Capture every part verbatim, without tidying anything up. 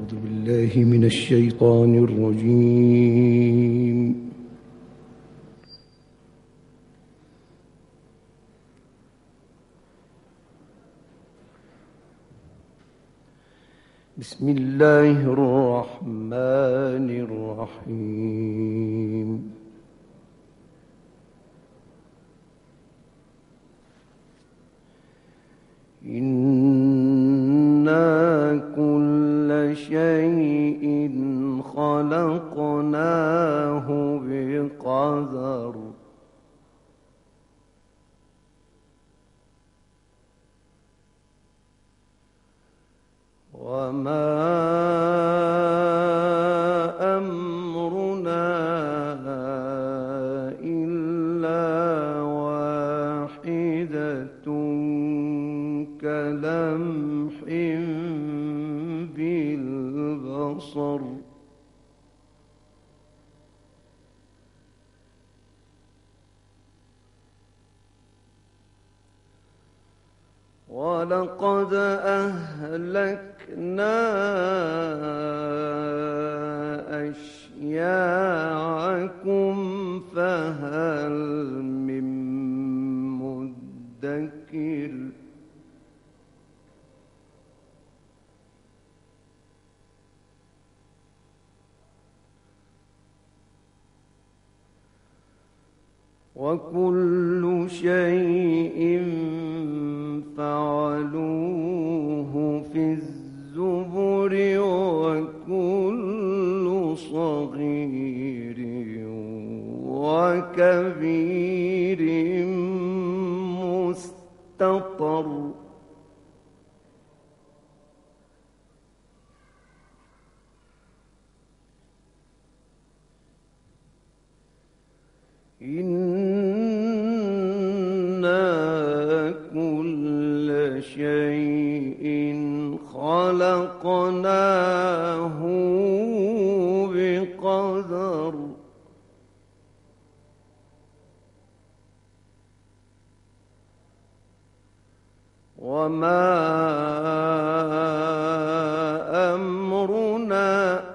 أعوذ بالله من الشيطان الرجيم. بسم الله الرحمن الرحيم. إنا كل شيء خلقناه بقدر وما أمرنا إلا واحدة كلمح بالبصر ولقد أهلكنا أشياعكم فهل من مدكر وكل شيء فعلوه في الزبر وكل صغير وكبير مستطر إنا كل شيء خلقناه بقدر وما أمرنا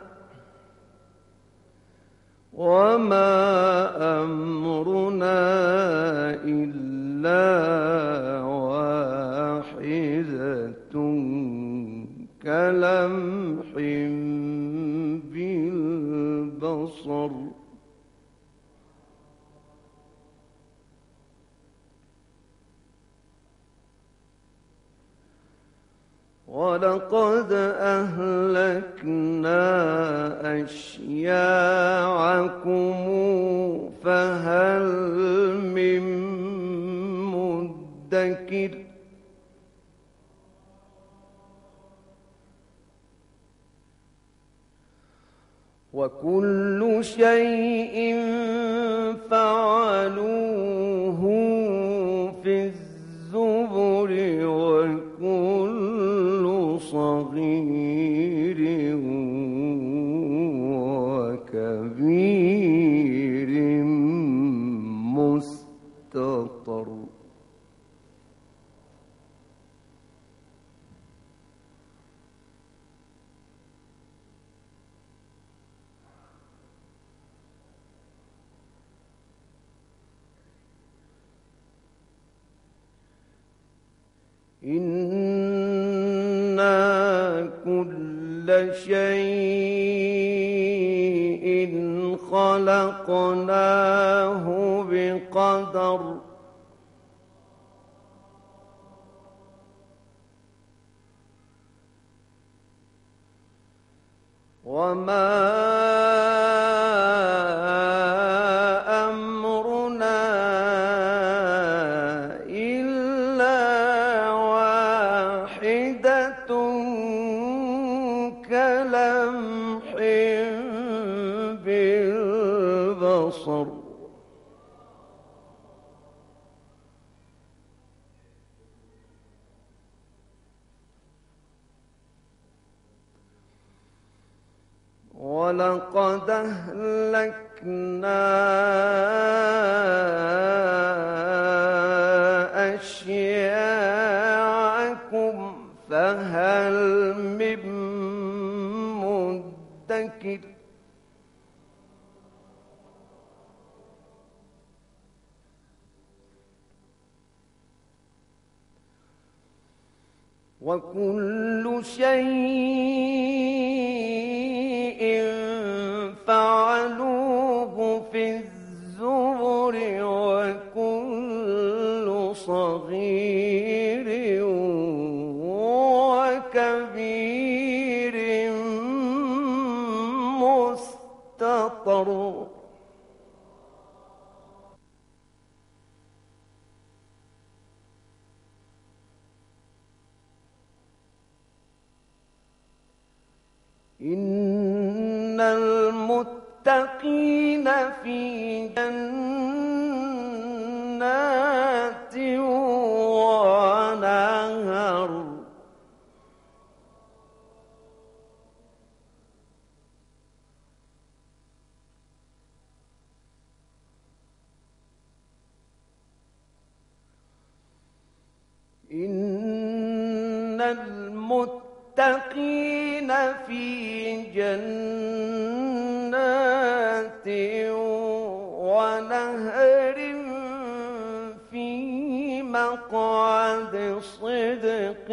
وما أمرنا إلا واحدة كلمح بالبصر ولقد أهلكنا أشياعكم فهل من مدكر وكل شيء فعلوه في الزبر وكل صغير وكبير مستطر إنا كل شيء خلقناه بقدر وما أمرنا إلا واحدة كلمح بالبصر ولقد أهلكنا أشياعكم فهل من مدكر وكل شيء فعلوه في الزبر وكل صغير وكبير مستطر إن المتقين في جنات ونهر إن المتقين في جنات ونهر في مقعد صدق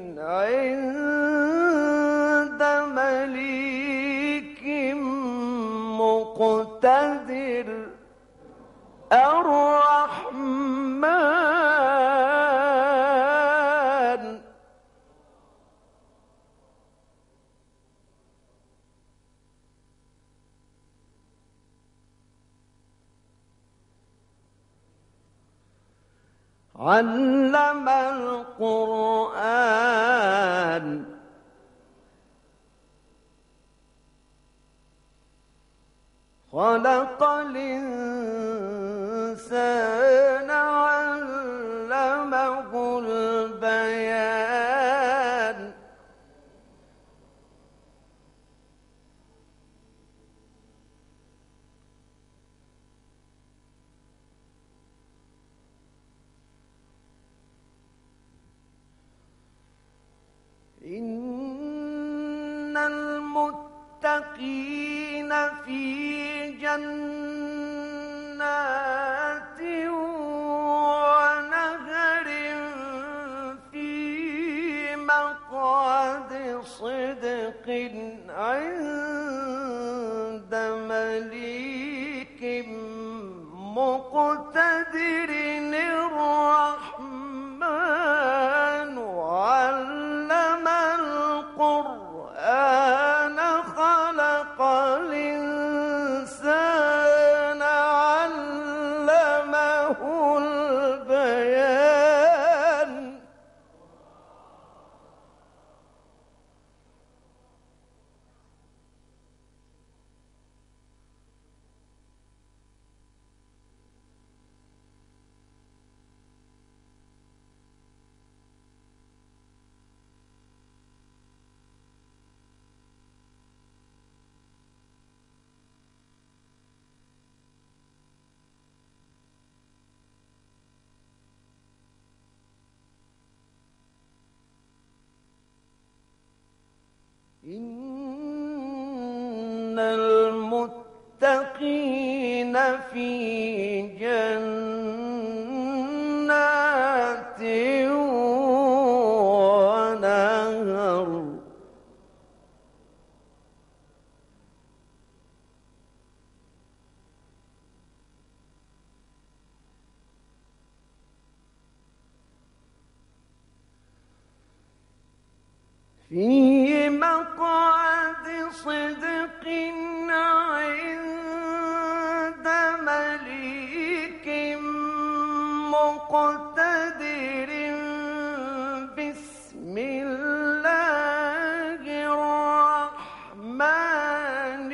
عند مليك مقتدر الرحمن علم القرآن خلق الإنسان علمه البيان إن المتقين في جنات ونهر في مقعد صدق عند مليك مقتدر الرحمن علم القرآن خلق الإنسان علمه البيان إن المتقين في جنات ونهر في مقعد صدق عند مليك مقتدر بسم الله الرحمن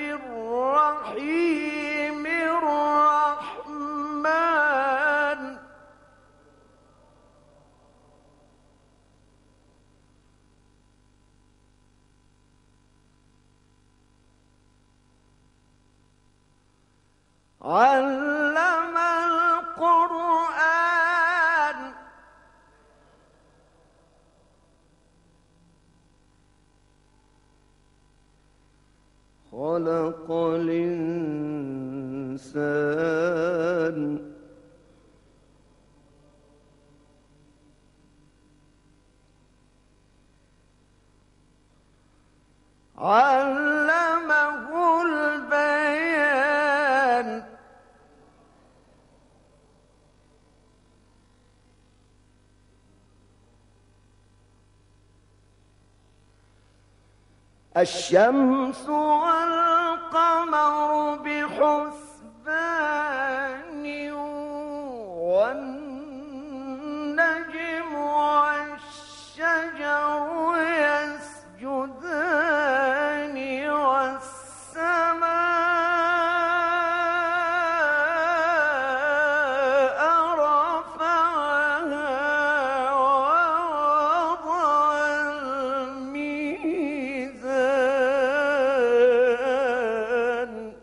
الرحيم الرحمن علم القرآن خلق الإنسان علمه البيان الشمس والقمر بحسبان والنجم والشجر يسجدان والسماء رفعها ووضع الميزان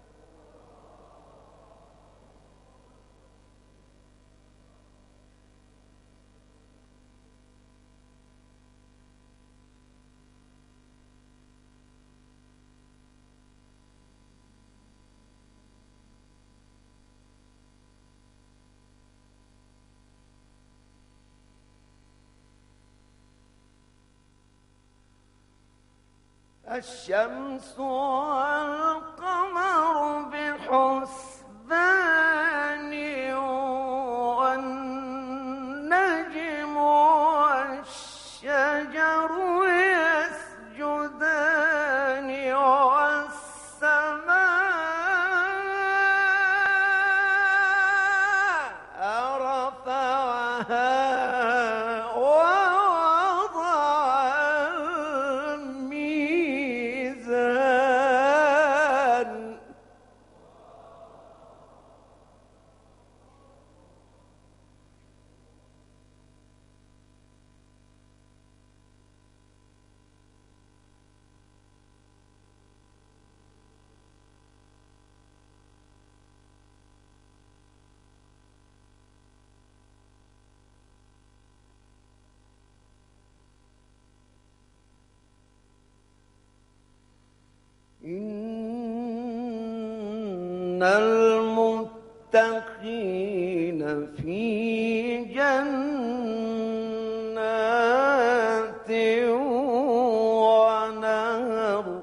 الشمس والقمر بحسبان والنجم والشجر يسجدان والسماء رفعها إن المتقين في جنات ونهر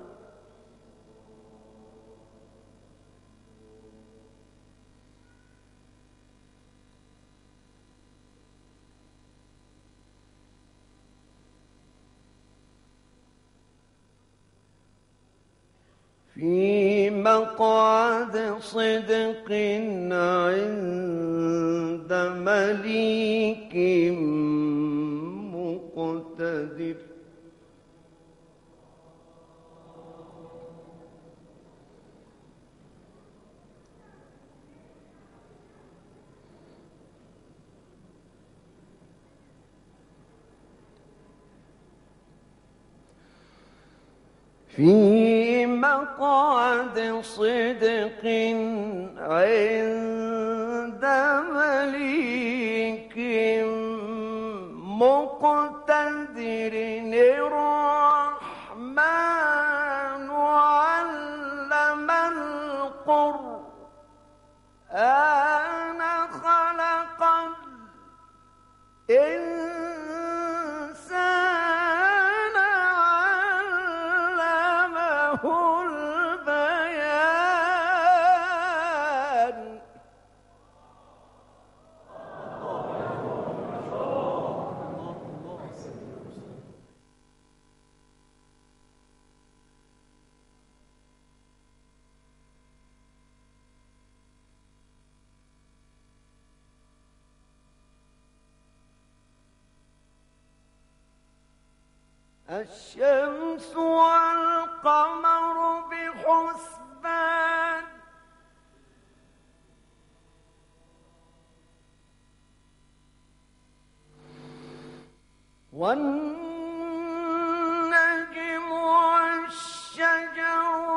في مقعد صدق عند مليك مقتدر في مقعد صدق عند مليك مقتدر الرحمن علم القرآن خلق الإنسان علمه البيان الشمس والقمر بحسبان والنجم والشجر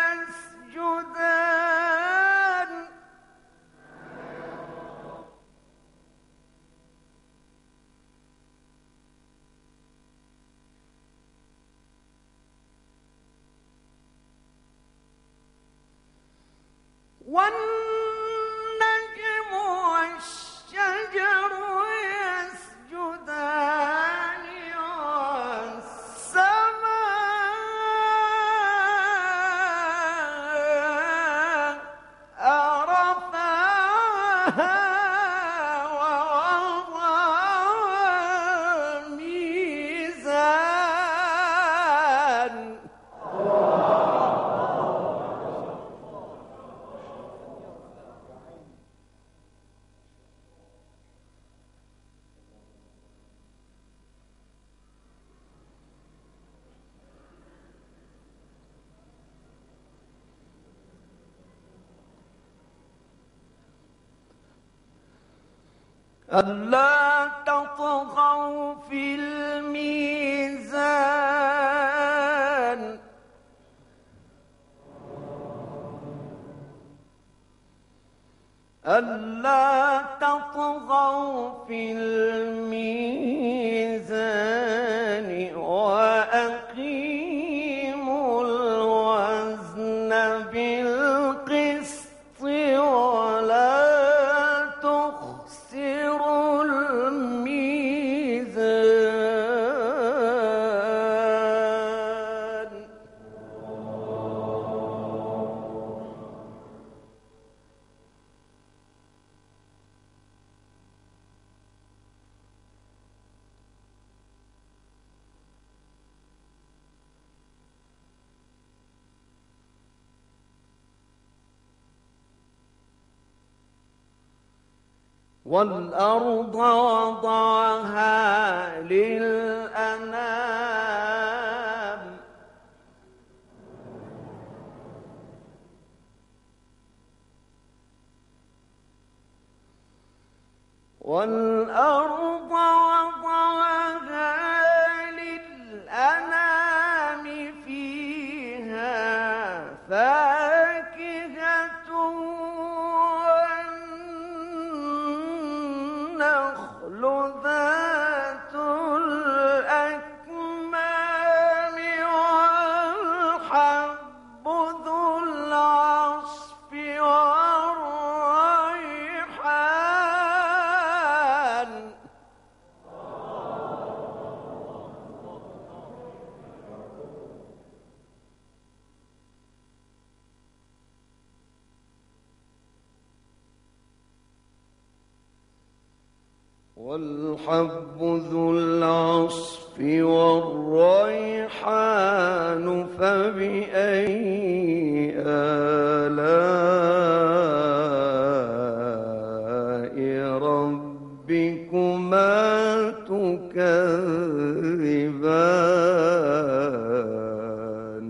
يسجدان والنجم والشجر يسجدان والسماء رفعها ووضع الميزان ألا تطغوا في الميزان ألا تطغوا في الميزان وأقيموا الوزن بالقسط ولا تخسروا الميزان والأرض وضعها للأنام والأرض وضعها للأنام فيها فاكهة والنخل ذات الأكمام والحب ذو العصف والريحان والحب ذو العصف والريحان فبأي آلاء ربكما تكذبان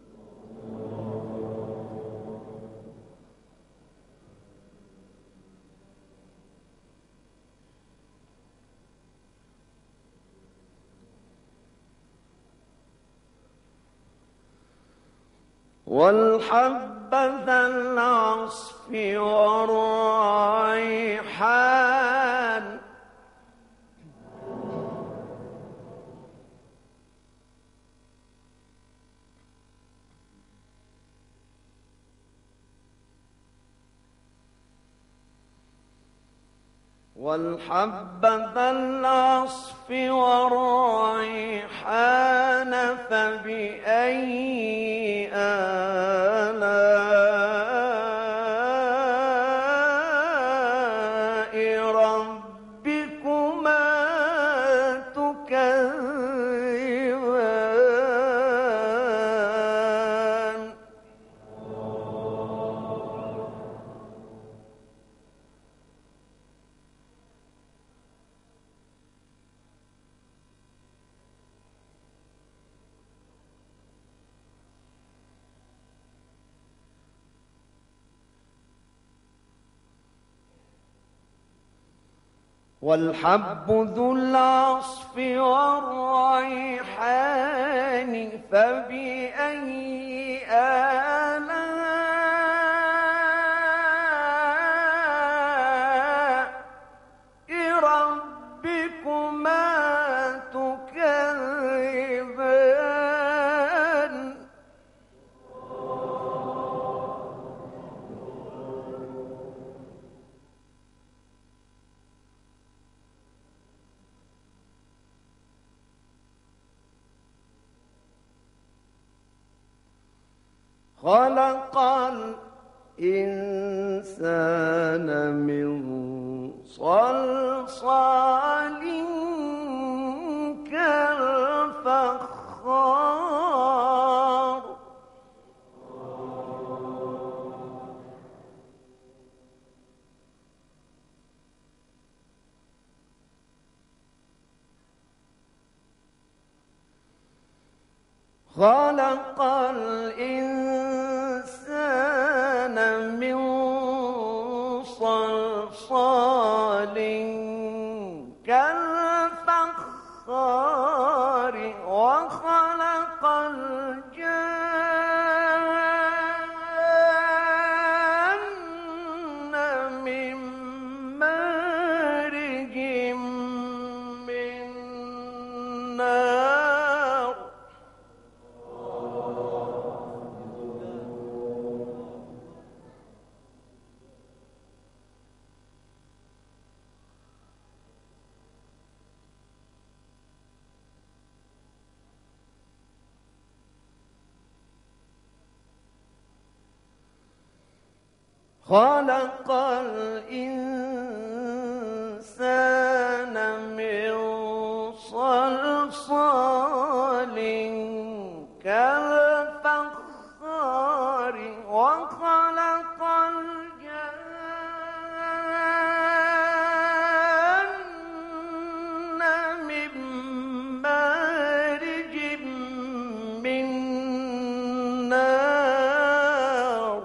والحب ذا العصف والريحان والحب ذا العصف والريحان فبأي آلاء ربكما تكذبان والحب ذو العصف والريحان فبأي آلاء ربكما تكذبان خلق الإنسان من صلصال كالفخار خلق الإنسان من صلصال كالفخار وخلق الجن من مارج من نار خلق الإنسان من صلصال كالفخار وخلق الجن من مارج من نار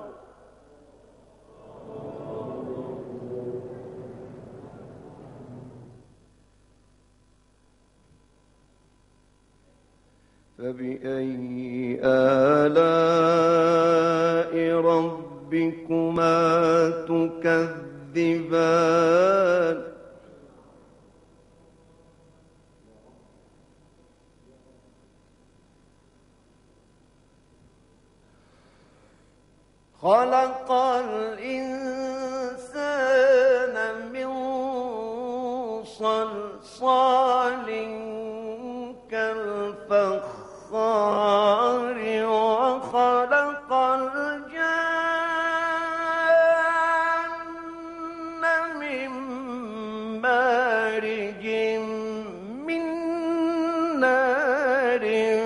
فبأي آلاء ربكما تكذبان خلق الإنسان من صلصال كالفخار وخلق الجن من مارج من نار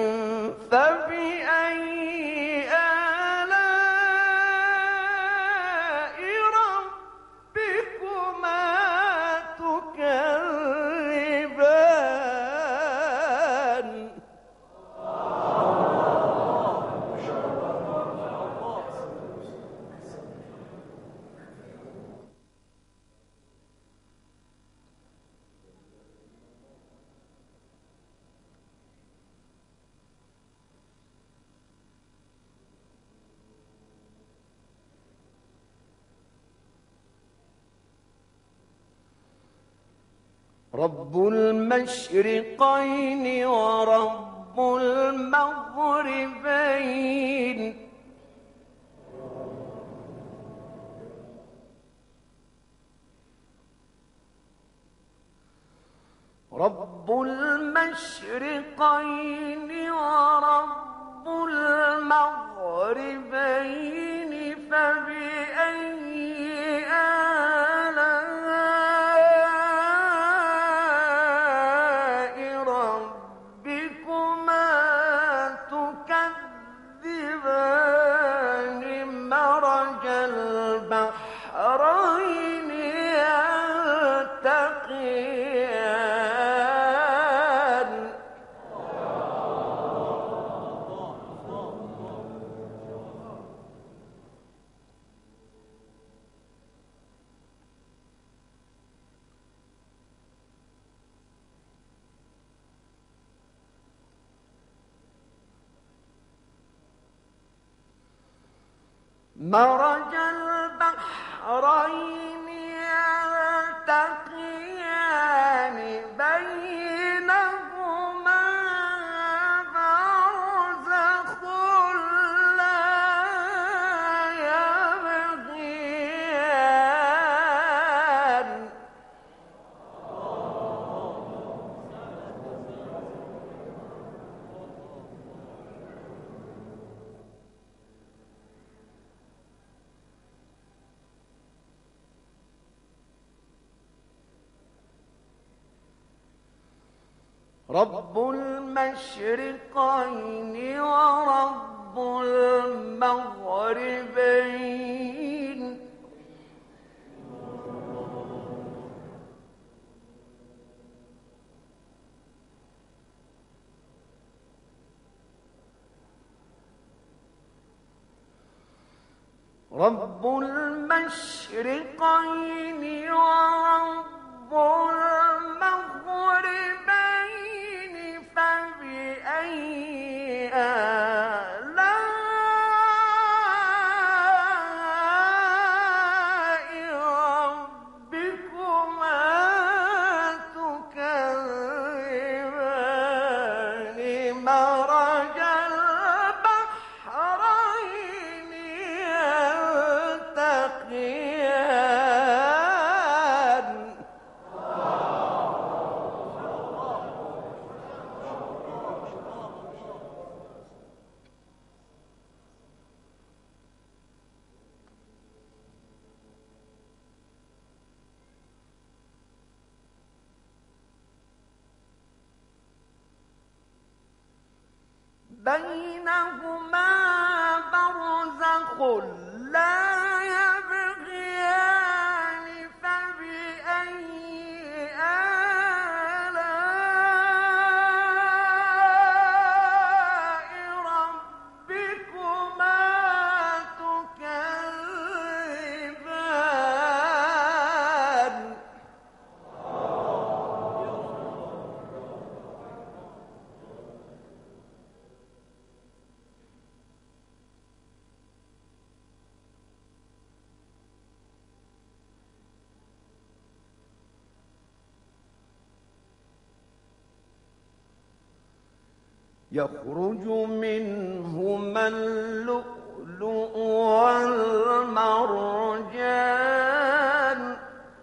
فبأي آلاء ربكما تكذبان رب المشرقين ورب المغربين رب المشرقين ورب المغربين فبأي آلاء ربكما تكذبان مرج البحرين يلتقيان مرج البحرين يلتقيان بينهما برزخ لا يبغيان رب المشرقين ورب المغربين رب المشرقين ورب المغربين فبأي آلاء ربكما تكذبان مرج البحرين يلتقيان بينهما برزخ لا يبغيان فبأي آلاء ربكما تكذبان يخرج منهما اللؤلؤ والمرجان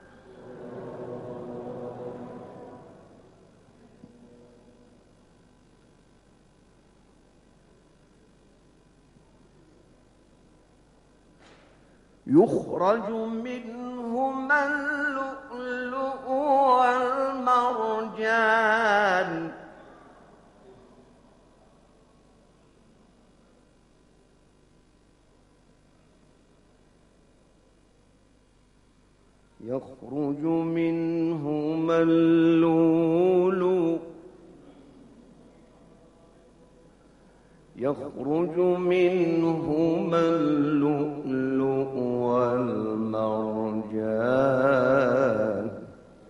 يخرج منهما اللؤلؤ والمرجان يخرج منهما اللؤلؤ يخرج منهما اللؤلؤ والمرجان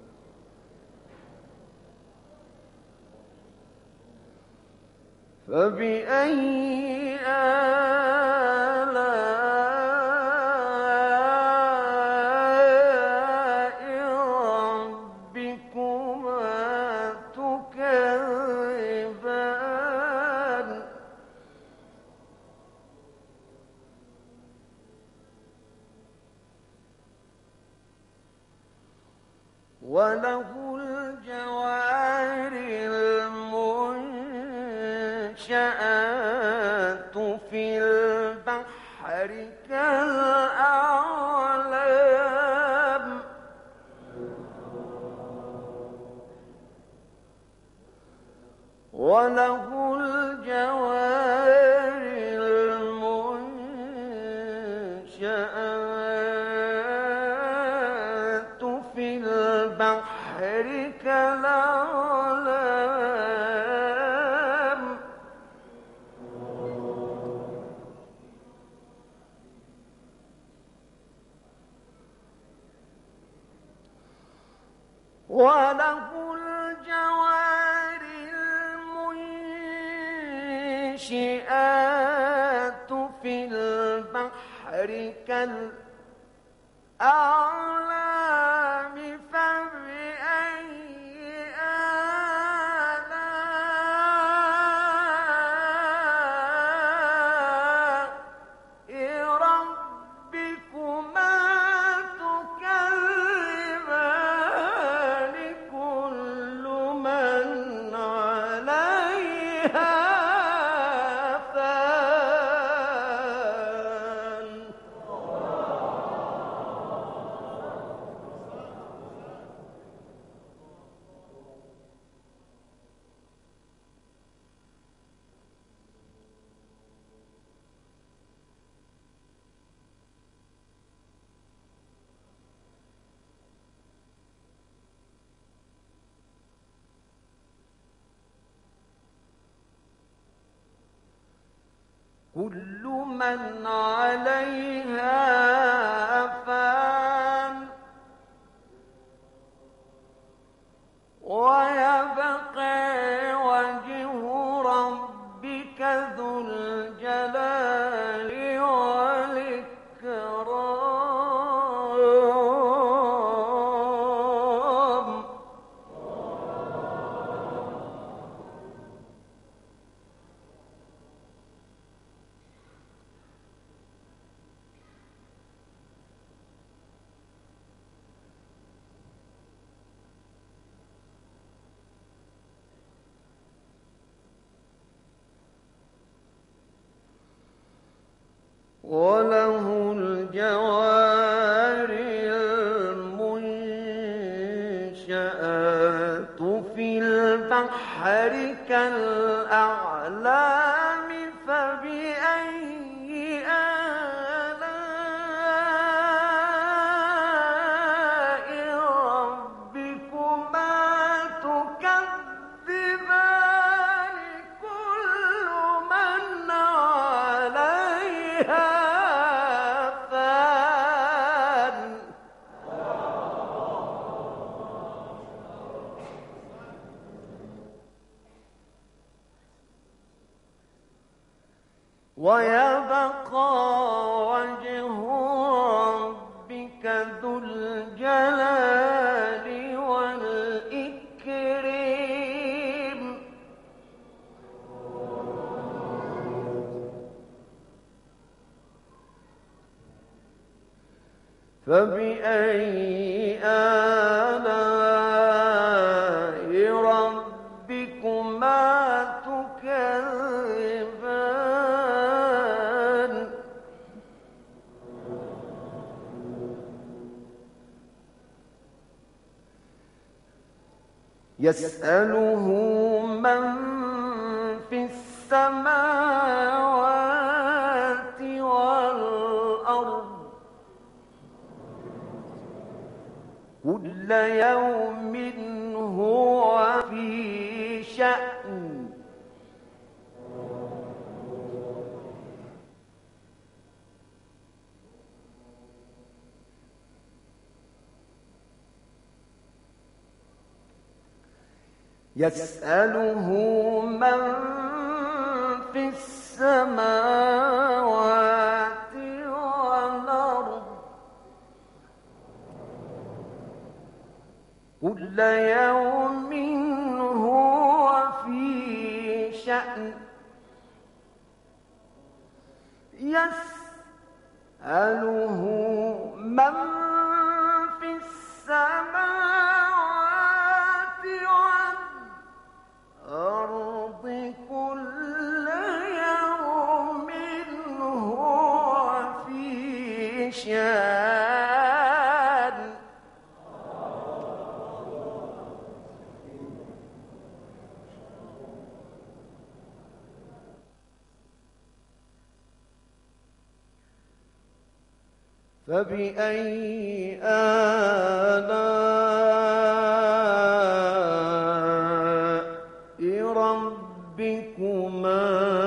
فبأي آلاء ربكما تكذبان وله الجوار المنشآت في البحر كالأعلام وله الجوار المنشآت في البحر كالأعلام وله الجوار المنشآت في البحر كالأعلام فبأي آلاء ربكما تكذبان كل من عليها فان كل من عليها فان ويبقى وجه ربك ذو الجلال والإكرام. وله الجوار المنشآت في البحر كالأعلام فبأي آلاء ربكما تكذبان كل من عليها ويبقى وجه ربك ذو الجلال والإكرام. فبأي آلاء ربكما تكذبان يسأله من في السماوات والأرض كل يوم هو في شأن يسأله من في السماوات والأرض كل يوم هو في شأن يسأله من في السماوات والأرض كل يوم هو في شأن فبأي آلاء ربكما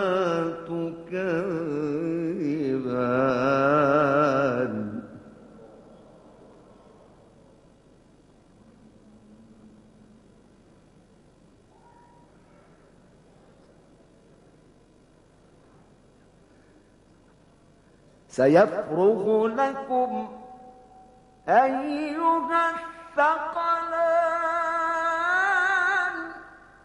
تكذبان سيفرغ لكم أيها الثقلان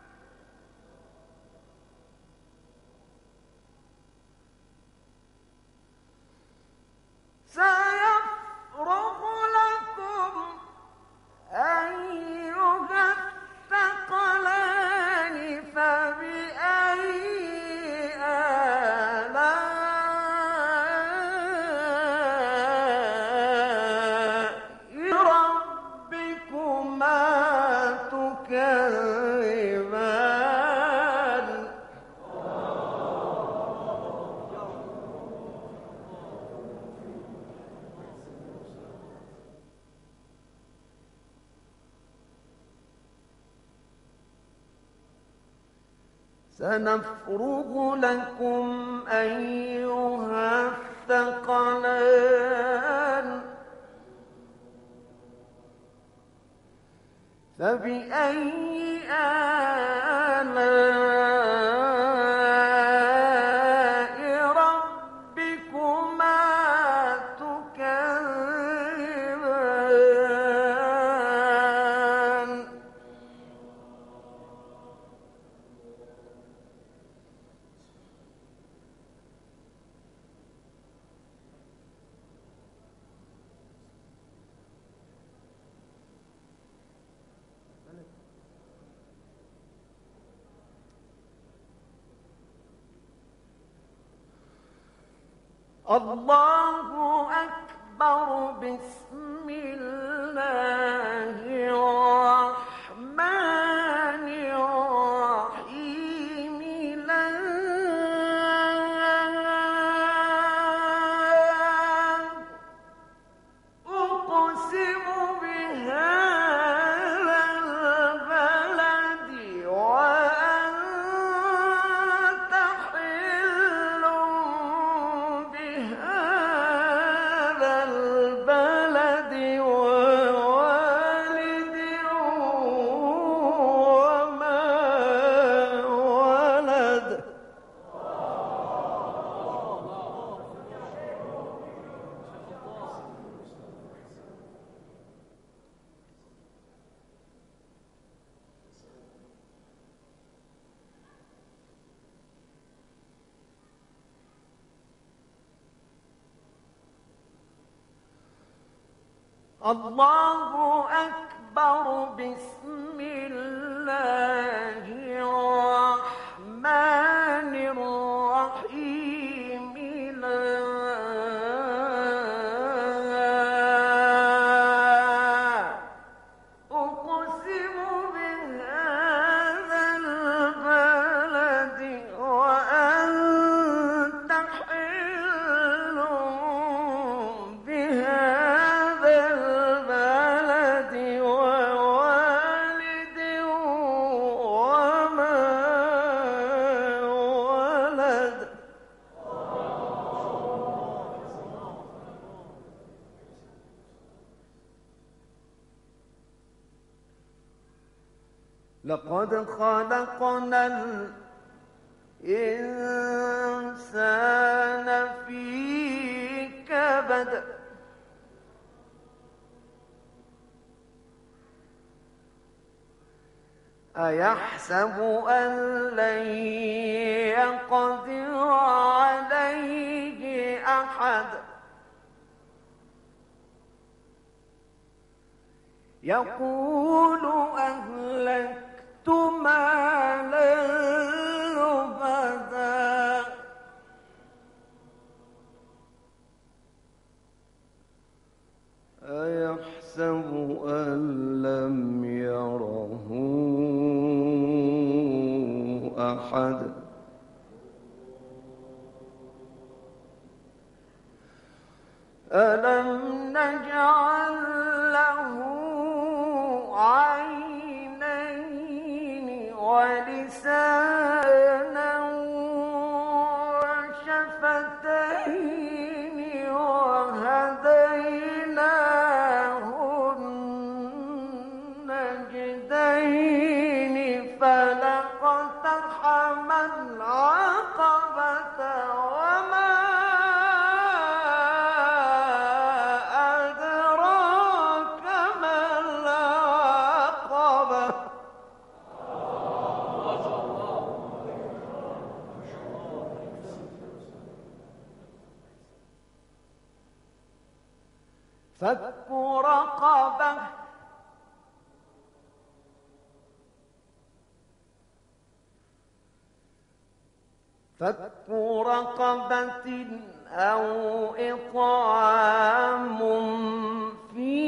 سيفرغ لكم أيها الثقلان فبأي آلاء ربكما سنفرغ لكم أيها الثقلان فبأي آلاء ربكما تكذبان الله أكبر. بسم الله الرحمن الرحيم. لا أقسم بهذا البلد وأنت حل بهذا البلد ووالد وما ولد. الله أكبر. بسم الله الرحمن الرحيم. لا أقسم بهذا البلد وأنت حل بهذا البلد ووالد وما ولد. لقد خلقنا الإنسان في كبد. أيحسب أن لن يقدر عليه أحد. يقول أهلكت مالا لبدا. أيحسب أن لم يره أحد. ألم نجعل له عينين ولسانا وشفتين وهديناه النجدين فلاقتحم العقبة وما أدراك ما العقبة. فك رقبة. فك رقبة أو إطعام في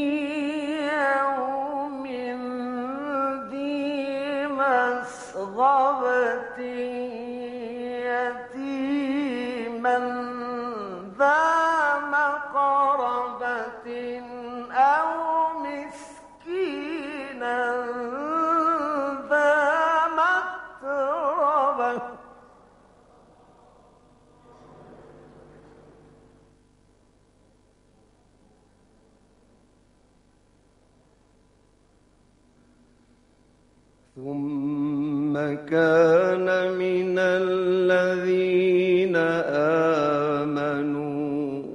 يوم ذي مسغبة يتيما ذا مقربة أو مسكينا ذا متربة. ثم كان من الذين آمنوا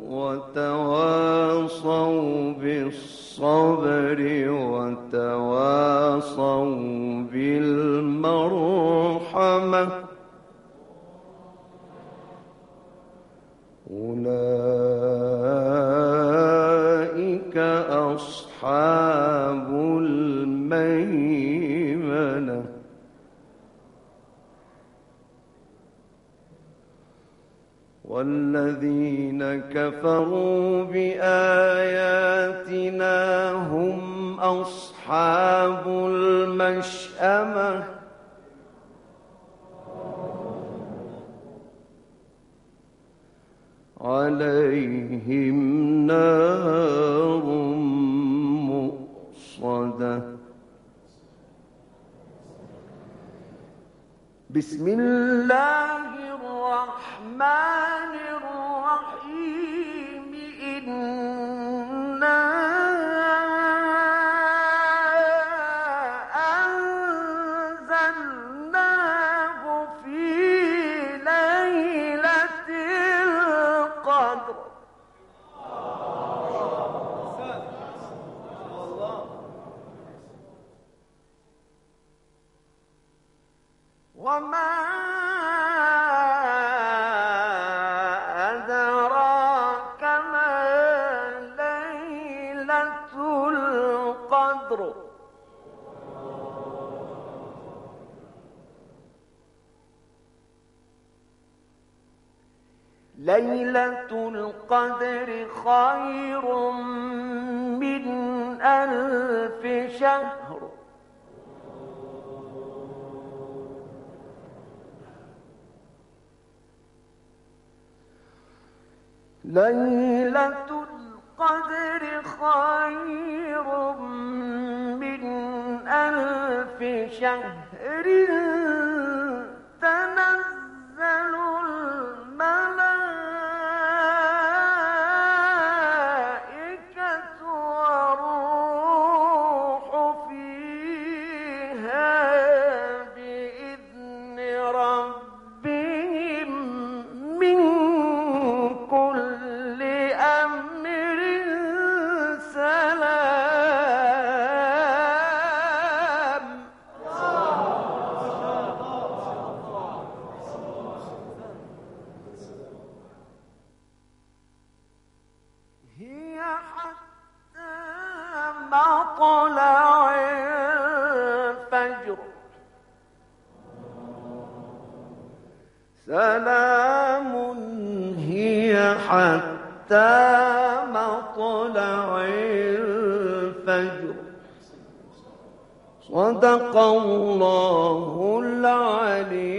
وتواصوا بالصبر وتواصوا بالمرحمة أولئك أصحاب الميمنة والذين كفروا بآياتنا هم أصحاب المشأمة عليهم نار مؤصدة. بسم الله الرحمن الرحيم إنا أنزلناه في ليلة القدر وما أدراك ما ليلة القدر ليلة القدر خير من ألف شهر ليلة القدر خير من ألف شهر تنزل الملائكة والروح فيها بإذن ربهم من كل أمر سلام هي حتى مطلع الفجر سلام هي حتى مطلع الفجر صدق الله العلي